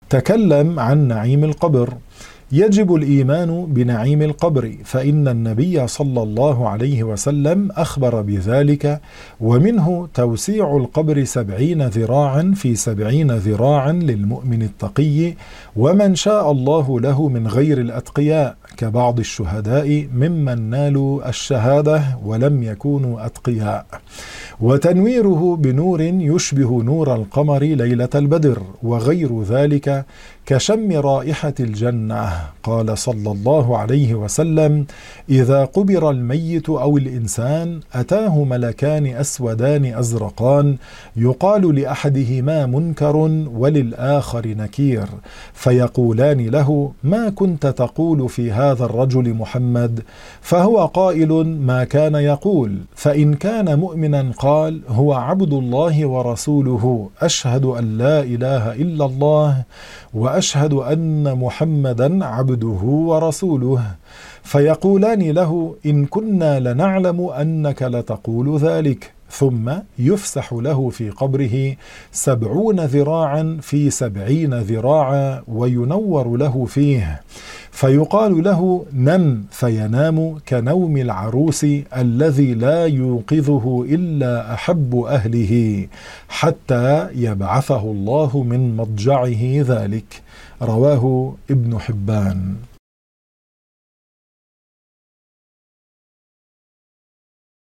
تكلم عن نعيم القبر. يجب الإيمان بنعيم القبر، فإن النبي صلى الله عليه وسلم أخبر بذلك، ومنه توسيع القبر 70 ذراعا في 70 ذراعا للمؤمن التقي، ومن شاء الله له من غير الأتقياء، كبعض الشهداء ممن نالوا الشهادة ولم يكونوا أتقياء. وتنويره بنور يشبه نور القمر ليلة البدر، وغير ذلك كشم رائحة الجنة. قال صلى الله عليه وسلم: إذا قبر الميت أو الإنسان أتاه ملكان أسودان أزرقان، يقال لأحدهما منكر وللآخر نكير، فيقولان له: ما كنت تقول في هذا الرجل محمد؟ فهو قائل ما كان يقول، فإن كان مؤمنا قال: هو عبد الله ورسوله، أشهد أن لا إله إلا الله وأشهد أن محمدا عبده ورسوله. فيقولان له: إن كنا لنعلم أنك لتقول ذلك. ثم يفسح له في قبره 70 ذراعا في 70 ذراعا، وينور له فيه، فيقال له: نم، فينام كنوم العروس الذي لا يوقظه إلا أحب أهله، حتى يبعثه الله من مضجعه ذلك. رواه ابن حبان.